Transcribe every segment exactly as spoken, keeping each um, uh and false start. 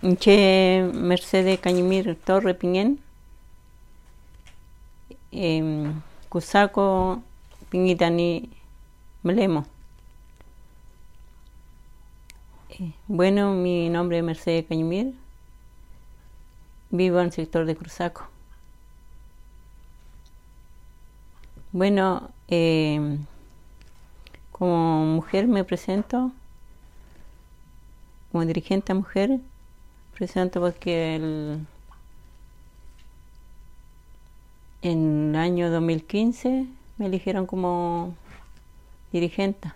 Che Mercedes Cañimir Torre Piñén, eh, Cusaco Piñitani Mlemo. Eh, bueno, mi nombre es Mercedes Cañimir, vivo en el sector de Cruzaco. Bueno, eh, como mujer me presento, como dirigente mujer, presento porque el, en el año dos mil quince me eligieron como dirigente.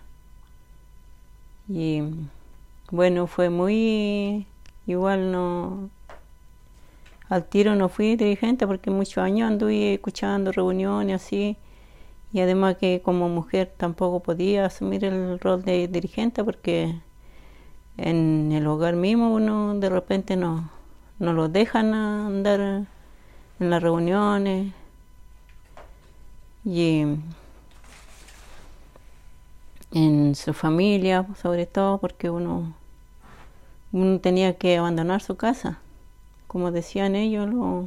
Y bueno, fue muy igual, no al tiro no fui dirigente porque muchos años anduve escuchando reuniones así, y además que como mujer tampoco podía asumir el rol de dirigente porque en el hogar mismo uno de repente no, no lo dejan andar en las reuniones, y en su familia sobre todo porque uno, uno tenía que abandonar su casa, como decían ellos, lo,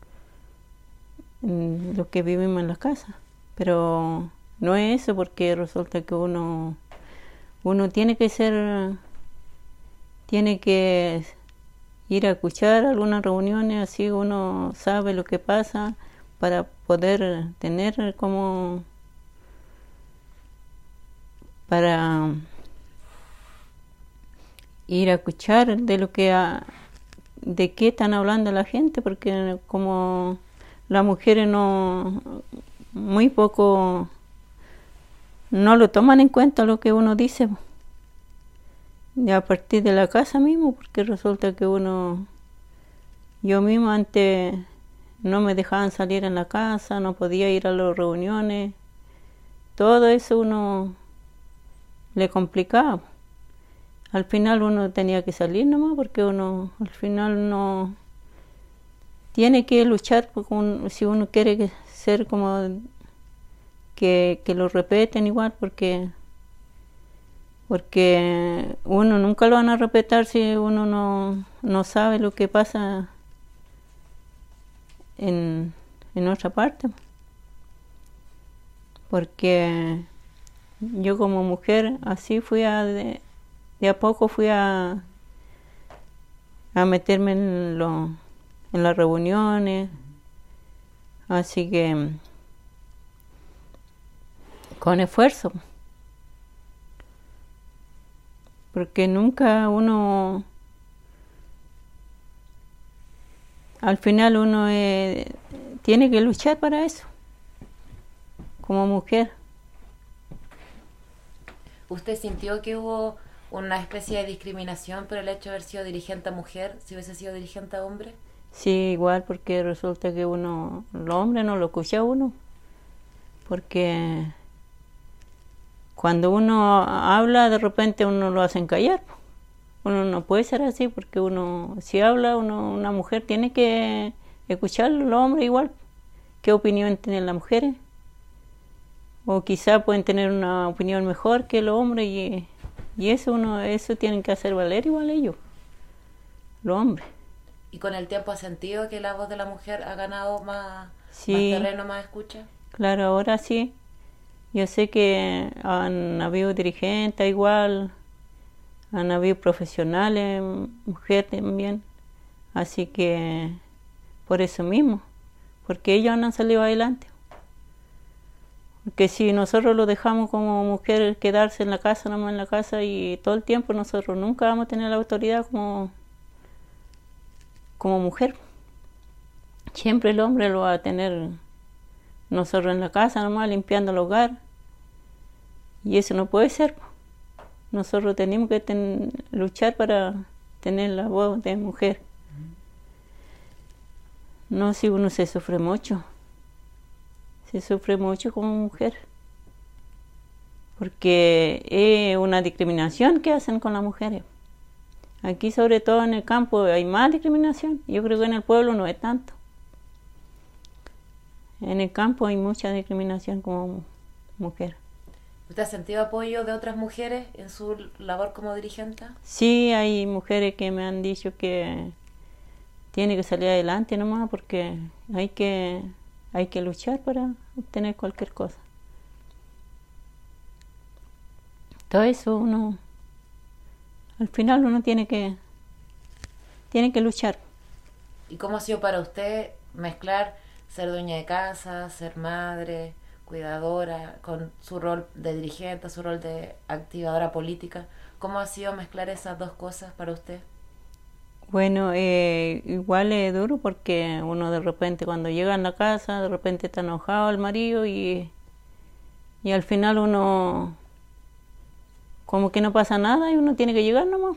los que vivimos en la casa. Pero no es eso, porque resulta que uno uno tiene que ser tiene que ir a escuchar algunas reuniones, así uno sabe lo que pasa para poder tener como para ir a escuchar de lo que ha, de qué están hablando la gente, porque como las mujeres no muy poco no lo toman en cuenta lo que uno dice a partir de la casa mismo, porque resulta que uno, yo misma antes no me dejaban salir en la casa, no podía ir a las reuniones, todo eso uno le complicaba. Al final uno tenía que salir nomás, porque uno al final no tiene que luchar un, si uno quiere ser como que, que lo repeten igual, porque porque uno nunca lo van a respetar si uno no, no sabe lo que pasa en, en otra parte. Porque yo como mujer así fui a de, de a poco fui a a meterme en lo en las reuniones, así que con esfuerzo, porque nunca uno, al final uno eh, tiene que luchar para eso, como mujer. ¿Usted sintió que hubo una especie de discriminación por el hecho de haber sido dirigente mujer, si hubiese sido dirigente hombre? Sí, igual, porque resulta que uno, el hombre no lo escucha a uno, porque cuando uno habla de repente uno lo hacen callar. Uno no puede ser así, porque uno, si habla, uno, una mujer tiene que escucharlo, los hombres igual. ¿Qué opinión tienen las mujeres? O quizá pueden tener una opinión mejor que los hombres, y, y eso uno, eso tienen que hacer valer igual ellos, los hombres. ¿Y con el tiempo ha sentido que la voz de la mujer ha ganado más, Sí, más terreno, más escucha? Claro, ahora sí. Yo sé que han habido dirigentes igual, han habido profesionales, mujeres también, así que por eso mismo, porque ellos han salido adelante. Porque si nosotros lo dejamos como mujer quedarse en la casa, nomás en la casa y todo el tiempo, nosotros nunca vamos a tener la autoridad como, como mujer. Siempre el hombre lo va a tener, nosotros en la casa nomás limpiando el hogar, y eso no puede ser. Nosotros tenemos que ten, luchar para tener la voz de mujer. No, si uno se sufre mucho, se sufre mucho como mujer, porque es una discriminación que hacen con las mujeres. Aquí, sobre todo en el campo, hay más discriminación. Yo creo que en el pueblo no es tanto. En el campo hay mucha discriminación como mujer. ¿Usted ha sentido apoyo de otras mujeres en su labor como dirigente? Sí, hay mujeres que me han dicho que tiene que salir adelante nomás porque hay que, hay que luchar para obtener cualquier cosa. Todo eso uno, al final uno tiene que, tiene que luchar. ¿Y cómo ha sido para usted mezclar ser dueña de casa, ser madre, cuidadora, con su rol de dirigente, su rol de activadora política? ¿Cómo ha sido mezclar esas dos cosas para usted? Bueno, eh, igual es duro porque uno de repente cuando llega a la casa, de repente está enojado el marido y, y al final uno como que no pasa nada y uno tiene que llegar nomás.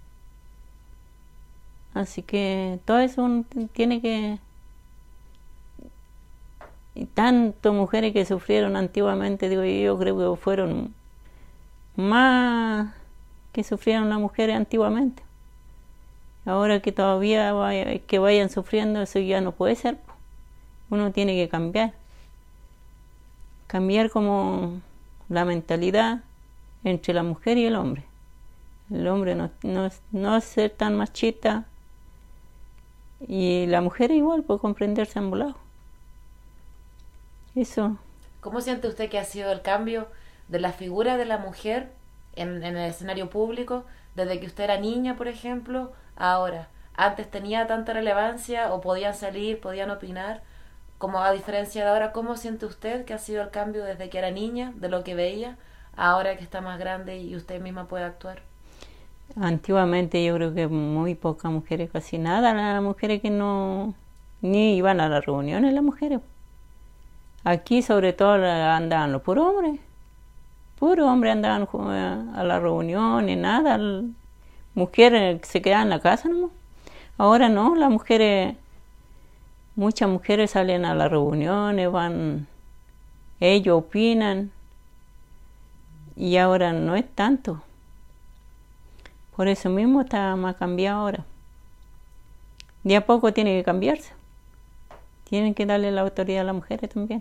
Así que todo eso uno tiene que... Y tanto mujeres que sufrieron antiguamente, digo yo, yo creo que fueron más que sufrieron las mujeres antiguamente. Ahora que todavía vaya, que vayan sufriendo, eso ya no puede ser. Uno tiene que cambiar. Cambiar como la mentalidad entre la mujer y el hombre. El hombre no, no, no ser tan machista y la mujer igual puede comprenderse a ambos lados. Eso. ¿Cómo siente usted que ha sido el cambio de la figura de la mujer en, en el escenario público desde que usted era niña, por ejemplo, a ahora? ¿Antes tenía tanta relevancia o podían salir, podían opinar? Como a diferencia de ahora, ¿cómo siente usted que ha sido el cambio desde que era niña, de lo que veía, a ahora que está más grande y usted misma puede actuar? Antiguamente yo creo que muy pocas mujeres, casi nada, las mujeres que no, ni iban a las reuniones las mujeres. Aquí sobre todo andaban los puros hombres, puros hombres andaban a las reuniones, nada, mujeres se quedaban en la casa nomás. Ahora no, las mujeres, muchas mujeres salen a las reuniones, van, ellos opinan, y ahora no es tanto. Por eso mismo está más cambiado ahora. De a poco tiene que cambiarse. Tienen que darle la autoridad a las mujeres también.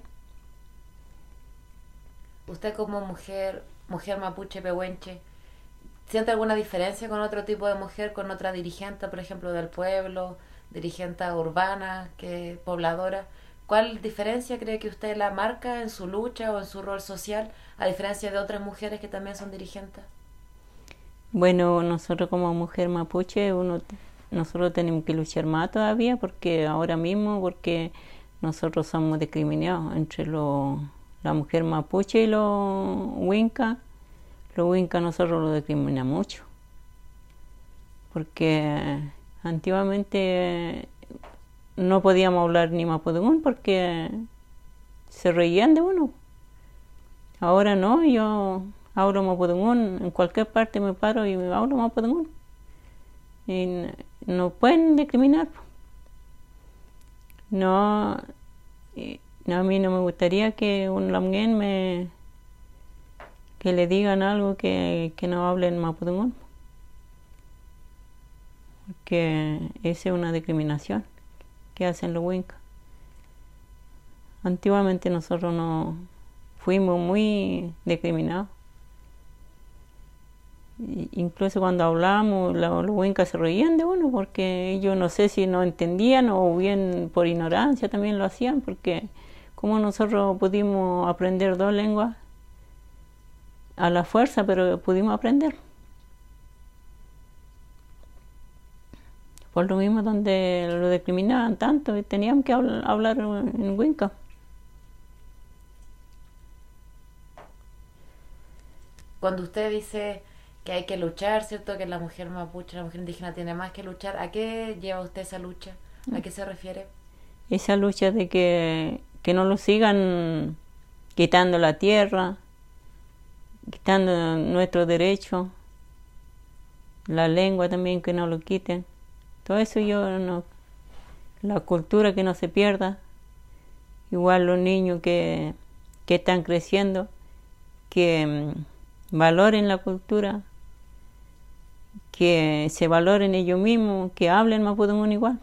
Usted como mujer, mujer mapuche pehuenche, ¿siente alguna diferencia con otro tipo de mujer, con otra dirigente, por ejemplo, del pueblo, dirigente urbana, que pobladora? ¿Cuál diferencia cree que usted la marca en su lucha o en su rol social, a diferencia de otras mujeres que también son dirigentes? Bueno, nosotros como mujer mapuche, uno, nosotros tenemos que luchar más todavía, porque ahora mismo, porque nosotros somos discriminados entre los, la mujer mapuche y los huincas. Los huincas nosotros los discriminamos mucho, porque antiguamente no podíamos hablar ni mapudungún porque se reían de uno. Ahora no, yo hablo mapudungún, en cualquier parte me paro y hablo mapudungún. Y no pueden discriminar. No, no, a mí no me gustaría que un lamguén me que le digan algo que, que no hablen mapudungún, porque esa es una discriminación que hacen los huincas. Antiguamente nosotros no fuimos muy discriminados. Incluso cuando hablábamos, los huincas se reían de uno, porque ellos no sé si no entendían o bien por ignorancia también lo hacían, porque como nosotros pudimos aprender dos lenguas a la fuerza, pero pudimos aprender. Por lo mismo donde lo discriminaban tanto, teníamos que hablar en huinca. Cuando usted dice que hay que luchar, ¿cierto? Que la mujer mapuche, la mujer indígena tiene más que luchar, ¿a qué lleva usted esa lucha? ¿A qué se refiere? Esa lucha de que, que no lo sigan quitando la tierra, quitando nuestros derechos, la lengua también que no lo quiten. Todo eso yo no, la cultura que no se pierda, igual los niños que, que están creciendo, que um, valoren la cultura, que se valoren ellos mismos, que hablen mapudungún igual.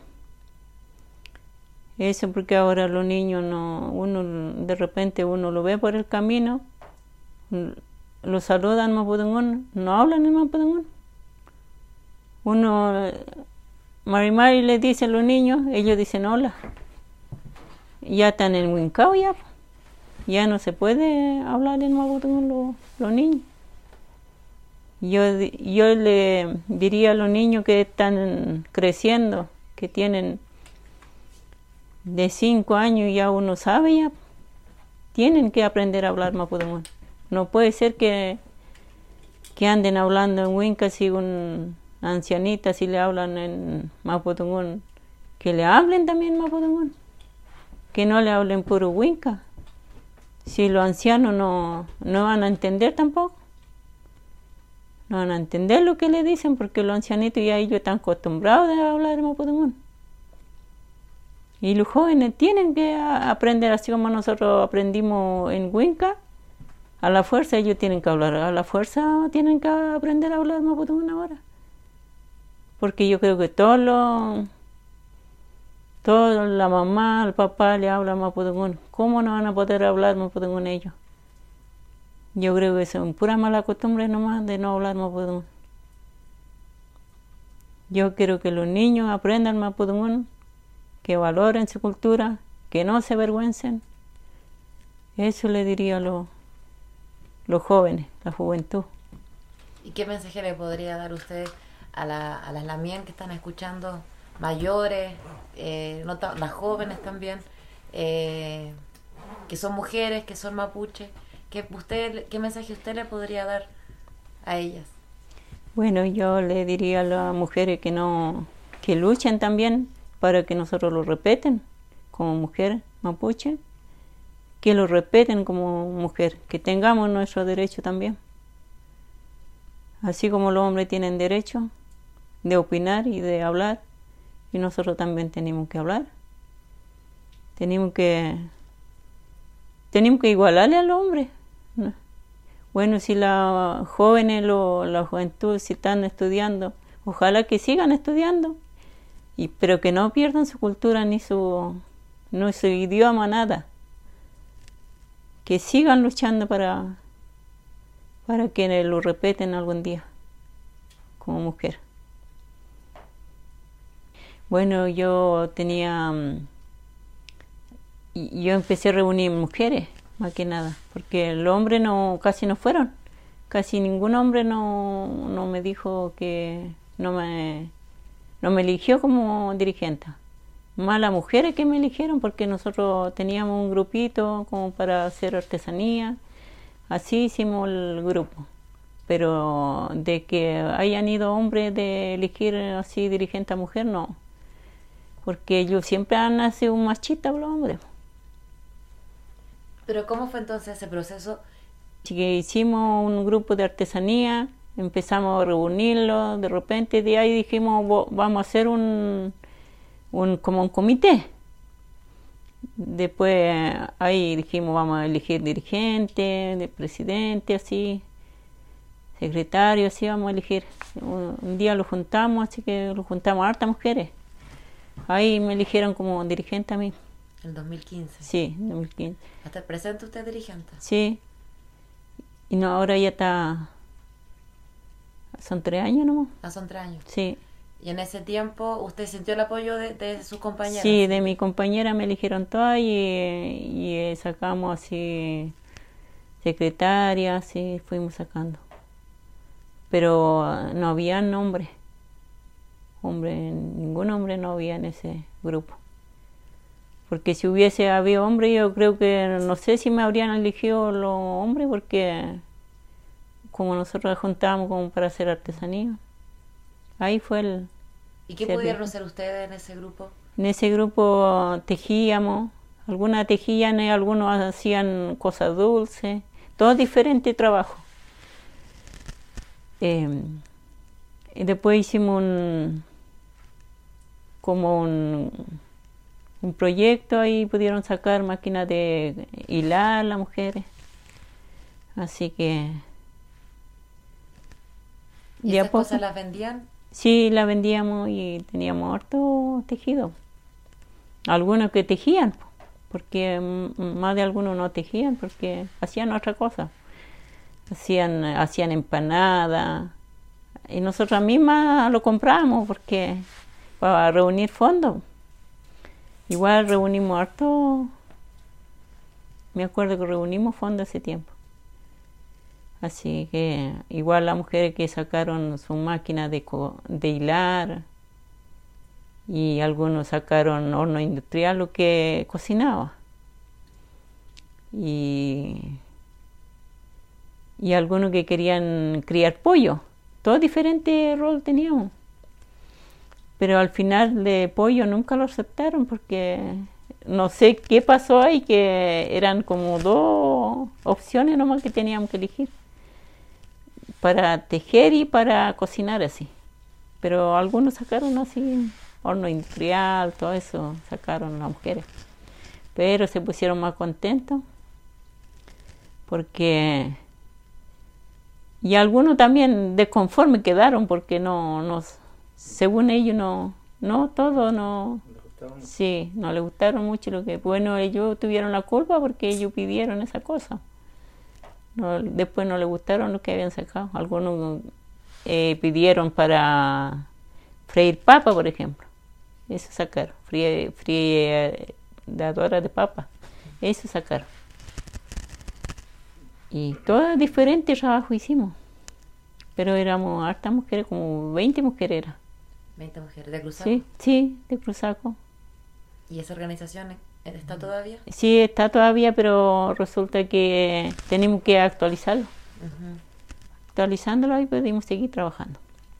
Eso porque ahora los niños no, uno de repente uno lo ve por el camino, lo saludan en mapudungún, no hablan en mapudungún. Uno, Mari Mari le dice a los niños, ellos dicen hola. Ya están en Wincao ya. Ya no se puede hablar en mapudungún los, los niños. Yo, yo le diría a los niños que están creciendo, que tienen de cinco años y ya uno sabe ya, tienen que aprender a hablar mapudungún. No puede ser que, que anden hablando en Winca si una ancianita si le hablan en mapudungún, que le hablen también mapudungún, que no le hablen puro Winca. Si los ancianos no, no van a entender tampoco, no van a entender lo que le dicen porque los ancianitos ya ellos están acostumbrados a hablar mapudungún. Y los jóvenes tienen que aprender así como nosotros aprendimos en Winca. A la fuerza ellos tienen que hablar, a la fuerza tienen que aprender a hablar mapudungún ahora. Porque yo creo que todos los, toda la mamá, el papá le hablan mapudungún. ¿Cómo no van a poder hablar mapudungún ellos? Yo creo que son pura mala costumbre nomás de no hablar mapudungún. Yo quiero que los niños aprendan mapudungún, que valoren su cultura, que no se avergüencen. Eso le diría a los, los jóvenes, la juventud. ¿Y qué mensaje le podría dar usted a, la, a las lamien que están escuchando, mayores, eh, no las jóvenes también, eh, que son mujeres, que son mapuches? ¿Qué, usted, ¿Qué mensaje usted le podría dar a ellas? Bueno, yo le diría a las mujeres que no, que luchen también para que nosotros lo respeten como mujer mapuche, que lo respeten como mujer, que tengamos nuestro derecho también. Así como los hombres tienen derecho de opinar y de hablar, y nosotros también tenemos que hablar. Tenemos que, tenemos que igualarle al hombre. Bueno, si los jóvenes, lo, la juventud, si están estudiando, ojalá que sigan estudiando. Y, pero que no pierdan su cultura ni su, ni su idioma, nada. Que sigan luchando para, para que lo respeten algún día como mujer. Bueno, yo tenía, yo empecé a reunir mujeres, más que nada, porque los hombres no, casi no fueron. Casi ningún hombre no, no me dijo que no me... no me eligió como dirigente. Más las mujeres que me eligieron porque nosotros teníamos un grupito como para hacer artesanía. Así hicimos el grupo. Pero de que hayan ido hombres de elegir así dirigente a mujer, no. Porque ellos siempre han sido un machista los hombres. ¿Pero cómo fue entonces ese proceso? Que hicimos un grupo de artesanía. Empezamos a reunirlo, de repente de ahí dijimos vamos a hacer un, un como un comité. Después ahí dijimos vamos a elegir dirigente, de presidente, así, secretario, así vamos a elegir. Un, un día lo juntamos, así que lo juntamos a hartas mujeres. Ahí me eligieron como dirigente a mí. ¿En dos mil quince? Sí, en dos mil quince. ¿Hasta el presente usted es dirigente? Sí. Y no, ahora ya está... Son tres años nomás. Ah, son tres años. Sí. ¿Y en ese tiempo usted sintió el apoyo de, de sus compañeras? Sí, de mi compañera me eligieron todas y, y sacamos así secretaria, así fuimos sacando. Pero no había nombre. Hombre, ningún hombre no había en ese grupo. Porque si hubiese habido hombre, yo creo que, no sé si me habrían elegido los hombres, porque como nosotros juntábamos como para hacer artesanía. Ahí fue el... ¿Y qué pudieron hacer ustedes en ese grupo? En ese grupo tejíamos, algunas tejían y algunos hacían cosas dulces, todo diferente trabajo. Eh, y después hicimos un, como un, un proyecto, ahí pudieron sacar máquinas de hilar las mujeres. Así que... ¿Y esas cosas las vendían? Sí, las vendíamos y teníamos harto tejido. Algunos que tejían, porque más de algunos no tejían porque hacían otra cosa. hacían, hacían empanadas, y nosotras mismas lo compramos porque para reunir fondos. Igual reunimos harto, me acuerdo que reunimos fondos hace tiempo. Así que igual las mujeres que sacaron su máquina de, de hilar, y algunos sacaron horno industrial, lo que cocinaba. Y, y algunos que querían criar pollo. Todo diferente rol teníamos. Pero al final de pollo nunca lo aceptaron porque no sé qué pasó ahí, que eran como dos opciones nomás que teníamos que elegir. Para tejer y para cocinar así. Pero algunos sacaron así, horno industrial, todo eso sacaron las mujeres. Pero se pusieron más contentos porque... Y algunos también desconformes quedaron porque no, no, según ellos no, no todo no, sí, no les gustaron mucho lo que, bueno, ellos tuvieron la culpa porque ellos pidieron esa cosa. No, después no les gustaron lo que habían sacado. Algunos eh, pidieron para freír papa, por ejemplo. Eso sacaron, fríe, fríe de papa. Eso sacaron. Y todo diferente trabajo hicimos. Pero éramos hartas mujeres, como veinte mujeres era. veinte mujeres, ¿de Cruzaco? Sí, sí, de Cruzaco. ¿Y esa organización está todavía? Sí, está todavía, pero resulta que tenemos que actualizarlo. Uh-huh. Actualizándolo y podemos seguir trabajando.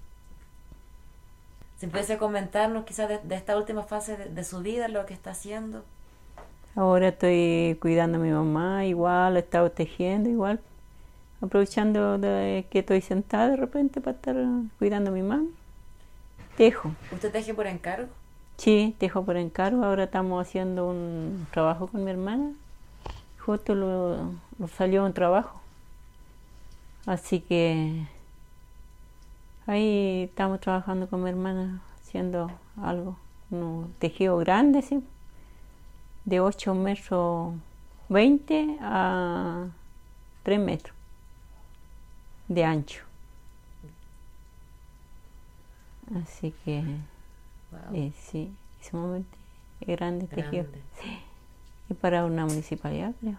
¿Se puede comentarnos quizás de, de esta última fase de, de su vida, lo que está haciendo? Ahora estoy cuidando a mi mamá, igual, he estado tejiendo, igual, aprovechando de que estoy sentada de repente para estar cuidando a mi mamá. Tejo. ¿Usted teje por encargo? Sí, tejo por encargo. Ahora estamos haciendo un trabajo con mi hermana. Justo lo, lo salió un trabajo. Así que ahí estamos trabajando con mi hermana, haciendo algo, un tejido grande, sí. De ocho metros veinte a tres metros de ancho. Así que wow. eh, sí, ese momento es grande, grande. Tejido. Sí, y para una municipalidad, creo.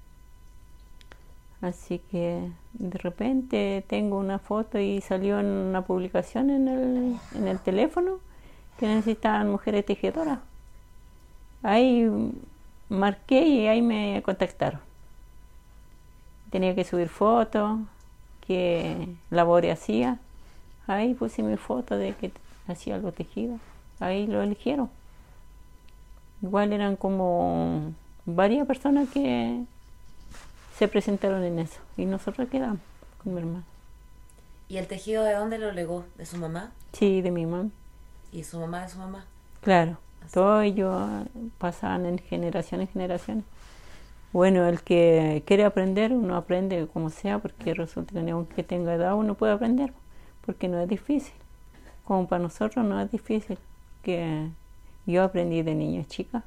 Así que de repente tengo una foto y salió en una publicación en el, en el teléfono que necesitaban mujeres tejedoras. Ahí marqué y ahí me contactaron. Tenía que subir fotos, qué labores hacía. Ahí puse mi foto de que hacía algo tejido. Ahí lo eligieron. Igual eran como varias personas que se presentaron en eso. Y nosotros quedamos con mi hermana. ¿Y el tejido de dónde lo legó? ¿De su mamá? Sí, de mi mamá. ¿Y su mamá de su mamá? Claro. Todo ello pasaban en generación en generación. Bueno, el que quiere aprender, uno aprende como sea, porque resulta que aunque tenga edad uno puede aprender, porque no es difícil. Como para nosotros no es difícil, que yo aprendí de niña chica.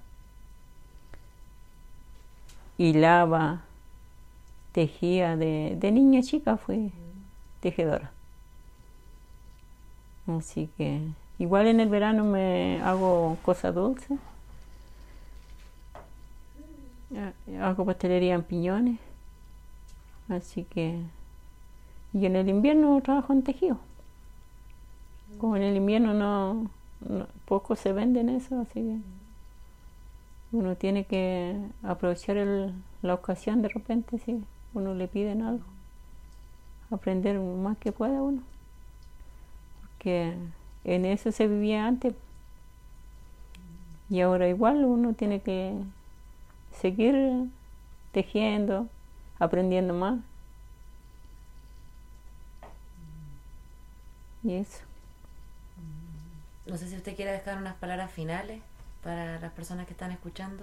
Hilaba, tejía, de, de niña chica fui tejedora. Así que igual en el verano me hago cosas dulces. Hago pastelería en piñones. Así que... Y en el invierno trabajo en tejido. Como en el invierno no, no poco se venden eso, así que uno tiene que aprovechar el, la ocasión de repente, si uno le piden algo. Aprender más que pueda uno. Porque en eso se vivía antes. Y ahora igual uno tiene que seguir tejiendo, aprendiendo más. Y eso. No sé si usted quiere dejar unas palabras finales para las personas que están escuchando.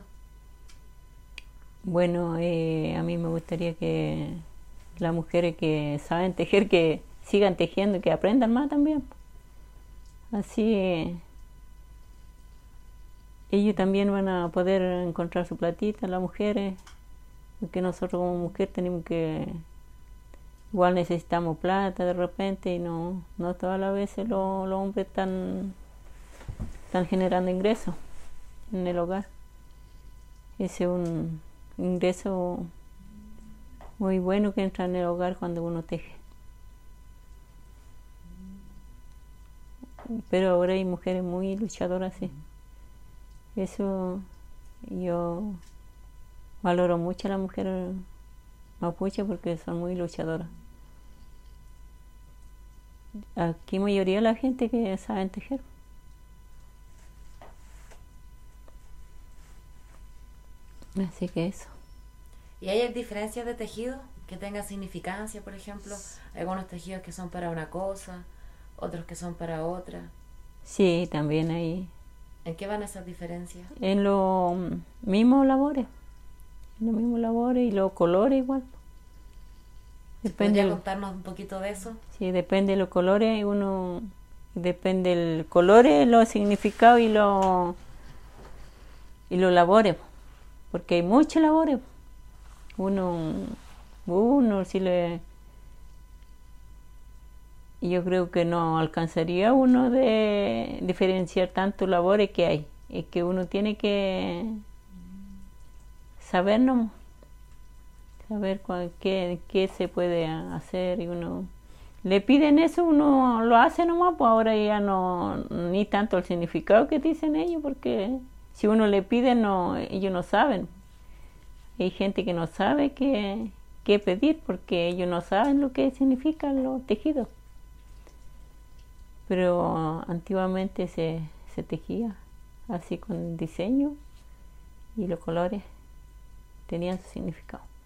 Bueno, eh, a mí me gustaría que las mujeres que saben tejer, que sigan tejiendo y que aprendan más también. Así eh, ellos también van a poder encontrar su platita, las mujeres, porque nosotros como mujer tenemos que igual necesitamos plata de repente y no, no todas las veces los, los hombres están, están generando ingresos en el hogar. Ese es un ingreso muy bueno que entra en el hogar cuando uno teje. Pero ahora hay mujeres muy luchadoras, sí. Eso yo valoro mucho a las mujeres mapuche porque son muy luchadoras. Aquí mayoría de la gente que saben tejer. Así que eso. ¿Y hay diferencias de tejido que tengan significancia, por ejemplo? Algunos tejidos que son para una cosa, otros que son para otra. Sí, también hay. ¿En qué van esas diferencias? En los mismos labores. En los mismos labores y los colores igual. Depende. ¿Podría contarnos un poquito de eso? Sí, depende de los colores. Uno depende del color, los significados y los y los labores. Porque hay muchos labores. Uno, uno si le... Yo creo que no alcanzaría uno de diferenciar tantos labores que hay. Es que uno tiene que saber, ¿no? Saber cuál, qué, qué se puede hacer y uno... Le piden eso, uno lo hace nomás, pues ahora ya no, ni tanto el significado que dicen ellos, porque si uno le pide, no, ellos no saben. Hay gente que no sabe qué, qué pedir, porque ellos no saben lo que significan los tejidos. Pero antiguamente se, se tejía así con diseño y los colores tenían su significado.